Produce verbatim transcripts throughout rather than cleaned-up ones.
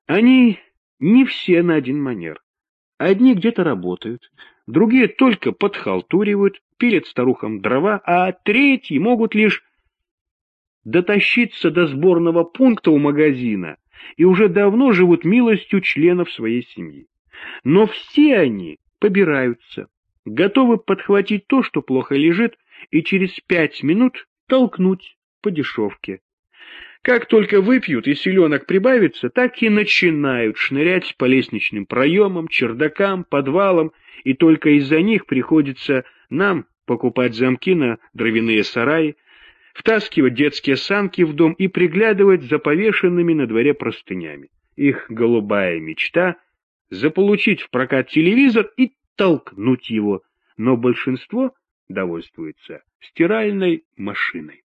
Они не все на один манер. Одни где-то работают, другие только подхалтуривают, пилят старухам дрова, а третьи могут лишь дотащиться до сборного пункта у магазина и уже давно живут милостью членов своей семьи. Но все они побираются, готовы подхватить то, что плохо лежит, и через пять минут толкнуть по дешевке. Как только выпьют и селенок прибавится, так и начинают шнырять по лестничным проемам, чердакам, подвалам, и только из-за них приходится нам покупать замки на дровяные сараи, втаскивать детские санки в дом и приглядывать за повешенными на дворе простынями. Их голубая мечта — заполучить в прокат телевизор и толкнуть его, но большинство довольствуется стиральной машиной.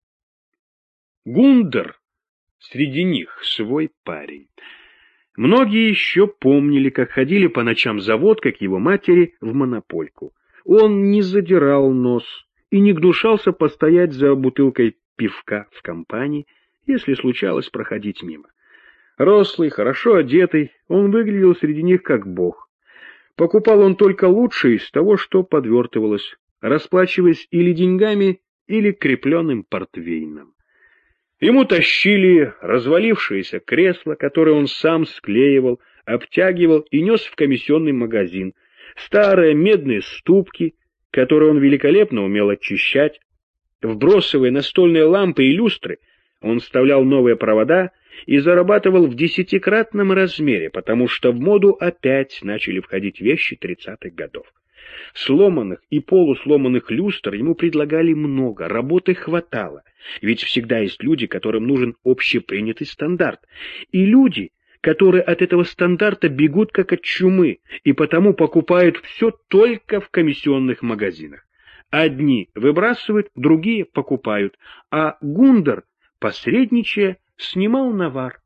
Гундер среди них свой парень. Многие еще помнили, как ходили по ночам за водкой к его матери в монопольку. Он не задирал нос и не гнушался постоять за бутылкой пивка в компании, если случалось проходить мимо. Рослый, хорошо одетый, он выглядел среди них как бог. Покупал он только лучшее из того, что подвертывалось, расплачиваясь или деньгами, или крепленным портвейном. Ему тащили развалившееся кресло, которое он сам склеивал, обтягивал и нес в комиссионный магазин, старые медные ступки, которые он великолепно умел очищать, в бросовые настольные лампы и люстры он вставлял новые провода и зарабатывал в десятикратном размере, потому что в моду опять начали входить вещи тридцатых годов. Сломанных и полусломанных люстр ему предлагали много, работы хватало, ведь всегда есть люди, которым нужен общепринятый стандарт, и люди, которые от этого стандарта бегут как от чумы, и потому покупают все только в комиссионных магазинах. Одни выбрасывают, другие покупают, а Гундер, посредничая, снимал навар.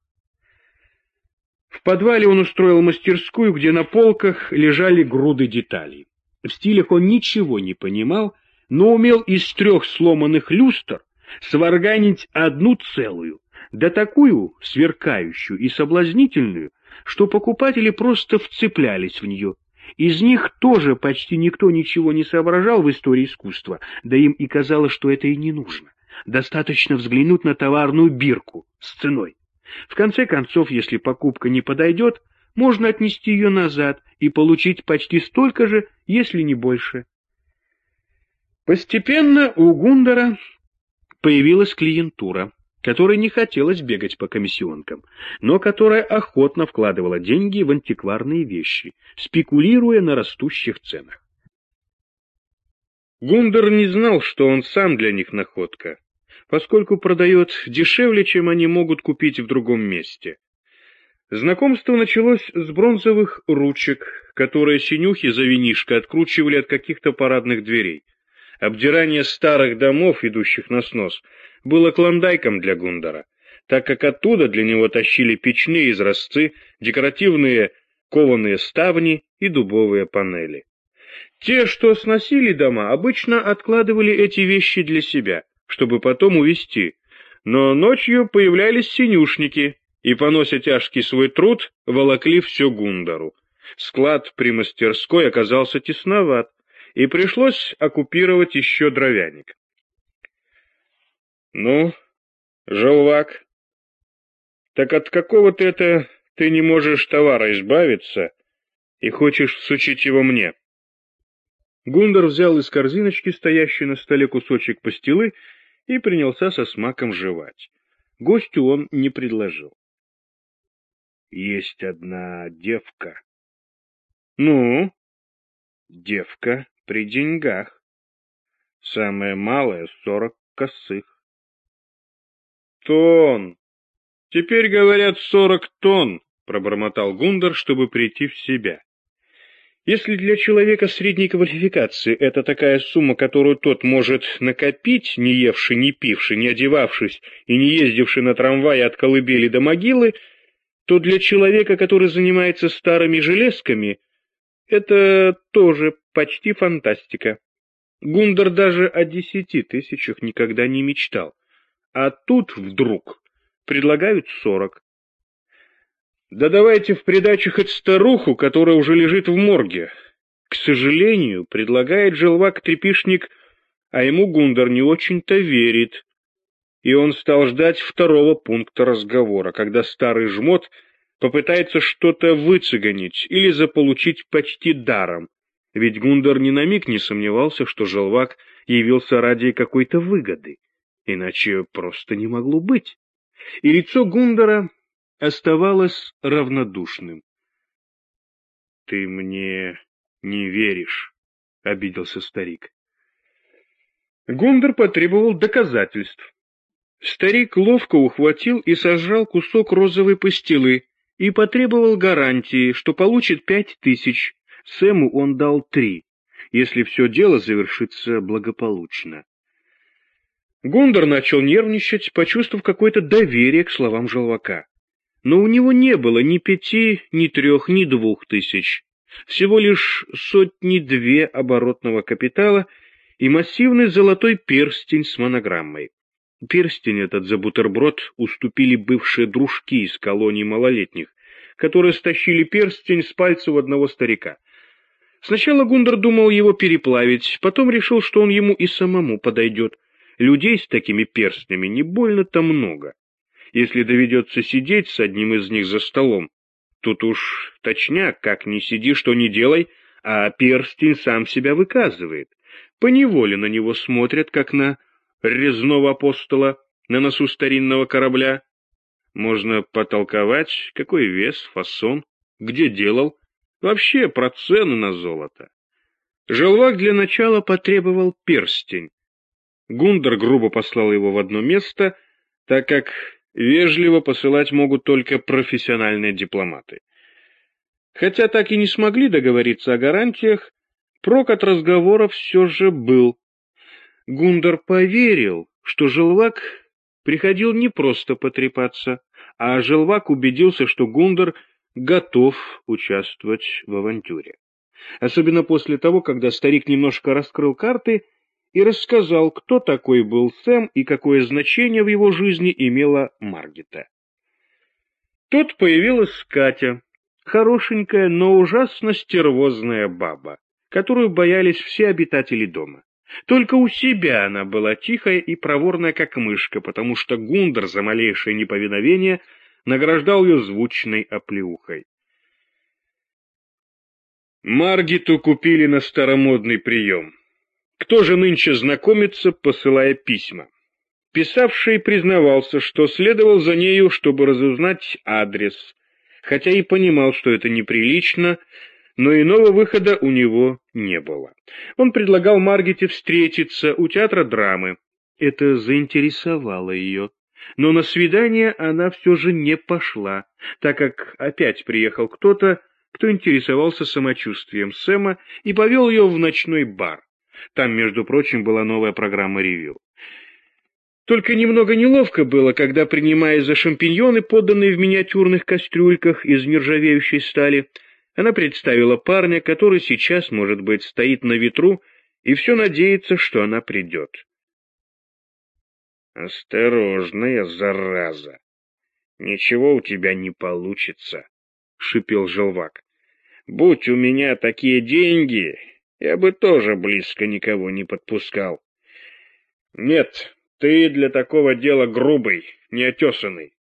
В подвале он устроил мастерскую, где на полках лежали груды деталей. В стилях он ничего не понимал, но умел из трех сломанных люстр сварганить одну целую, да такую сверкающую и соблазнительную, что покупатели просто вцеплялись в нее. Из них тоже почти никто ничего не соображал в истории искусства, да им и казалось, что это и не нужно. Достаточно взглянуть на товарную бирку с ценой. В конце концов, если покупка не подойдет, можно отнести ее назад и получить почти столько же, если не больше. Постепенно у Гундера появилась клиентура, которой не хотелось бегать по комиссионкам, но которая охотно вкладывала деньги в антикварные вещи, спекулируя на растущих ценах. Гундер не знал, что он сам для них находка, поскольку продает дешевле, чем они могут купить в другом месте. Знакомство началось с бронзовых ручек, которые синюхи за винишко откручивали от каких-то парадных дверей. Обдирание старых домов, идущих на снос, было клондайком для Гундера, так как оттуда для него тащили печные изразцы, декоративные кованые ставни и дубовые панели. Те, что сносили дома, обычно откладывали эти вещи для себя, чтобы потом увезти, но ночью появлялись синюшники и, понося тяжкий свой труд, волокли все Гундеру. Склад при мастерской оказался тесноват, и пришлось оккупировать еще дровяник. — Ну, желвак, так от какого-то это ты не можешь товара избавиться и хочешь всучить его мне? Гундер взял из корзиночки, стоящей на столе, кусочек пастилы и принялся со смаком жевать. Гостю он не предложил. — Есть одна девка. — Ну? — Девка при деньгах. Самая малая — сорок косых. — Тонн. Теперь говорят сорок тонн, — пробормотал Гундер, чтобы прийти в себя. Если для человека средней квалификации это такая сумма, которую тот может накопить, не евши, не пивши, не одевавшись и не ездивши на трамвае от колыбели до могилы, то для человека, который занимается старыми железками, это тоже почти фантастика. Гундер даже о десяти тысячах никогда не мечтал, а тут вдруг предлагают сорок. Да давайте в придачу хоть старуху, которая уже лежит в морге. К сожалению, предлагает желвак-трепишник, а ему Гундар не очень-то верит. И он стал ждать второго пункта разговора, когда старый жмот попытается что-то выцыганить или заполучить почти даром. Ведь Гундар ни на миг не сомневался, что желвак явился ради какой-то выгоды. Иначе просто не могло быть. И лицо Гундара оставалось равнодушным. — Ты мне не веришь, — обиделся старик. Гундар потребовал доказательств. Старик ловко ухватил и сожрал кусок розовой пастилы и потребовал гарантии, что получит пять тысяч. Сэму он дал три, если все дело завершится благополучно. Гундар начал нервничать, почувствовав какое-то доверие к словам желвака. Но у него не было ни пяти, ни трех, ни двух тысяч. Всего лишь сотни-две оборотного капитала и массивный золотой перстень с монограммой. Перстень этот за бутерброд уступили бывшие дружки из колонии малолетних, которые стащили перстень с пальцев одного старика. Сначала Гундар думал его переплавить, потом решил, что он ему и самому подойдет. Людей с такими перстнями не больно-то много. Если доведется сидеть с одним из них за столом, тут уж точняк, как ни сиди, что ни делай, а перстень сам себя выказывает. Поневоле на него смотрят, как на резного апостола на носу старинного корабля. Можно потолковать, какой вес, фасон, где делал, вообще про цену на золото. Желвак для начала потребовал перстень. Гундар грубо послал его в одно место, так как вежливо посылать могут только профессиональные дипломаты. Хотя так и не смогли договориться о гарантиях, прок от разговора все же был. Гундар поверил, что желвак приходил не просто потрепаться, а желвак убедился, что Гундар готов участвовать в авантюре. Особенно после того, когда старик немножко раскрыл карты и рассказал, кто такой был Сэм и какое значение в его жизни имела Маргита. Тут появилась Катя, хорошенькая, но ужасно стервозная баба, которую боялись все обитатели дома. Только у себя она была тихая и проворная, как мышка, потому что Гундар за малейшее неповиновение награждал ее звучной оплеухой. Маргиту купили на старомодный прием. Кто же нынче знакомится, посылая письма? Писавший признавался, что следовал за нею, чтобы разузнать адрес, хотя и понимал, что это неприлично, но иного выхода у него не было. Он предлагал Маргите встретиться у театра драмы. Это заинтересовало ее. Но на свидание она все же не пошла, так как опять приехал кто-то, кто интересовался самочувствием Сэма и повел ее в ночной бар. Там, между прочим, была новая программа ревю. Только немного неловко было, когда, принимая за шампиньоны, поданные в миниатюрных кастрюльках из нержавеющей стали, она представила парня, который сейчас, может быть, стоит на ветру и все надеется, что она придет. «Осторожная зараза! Ничего у тебя не получится», — шипел желвак. «Будь у меня такие деньги, я бы тоже близко никого не подпускал. Нет, ты для такого дела грубый, неотесанный.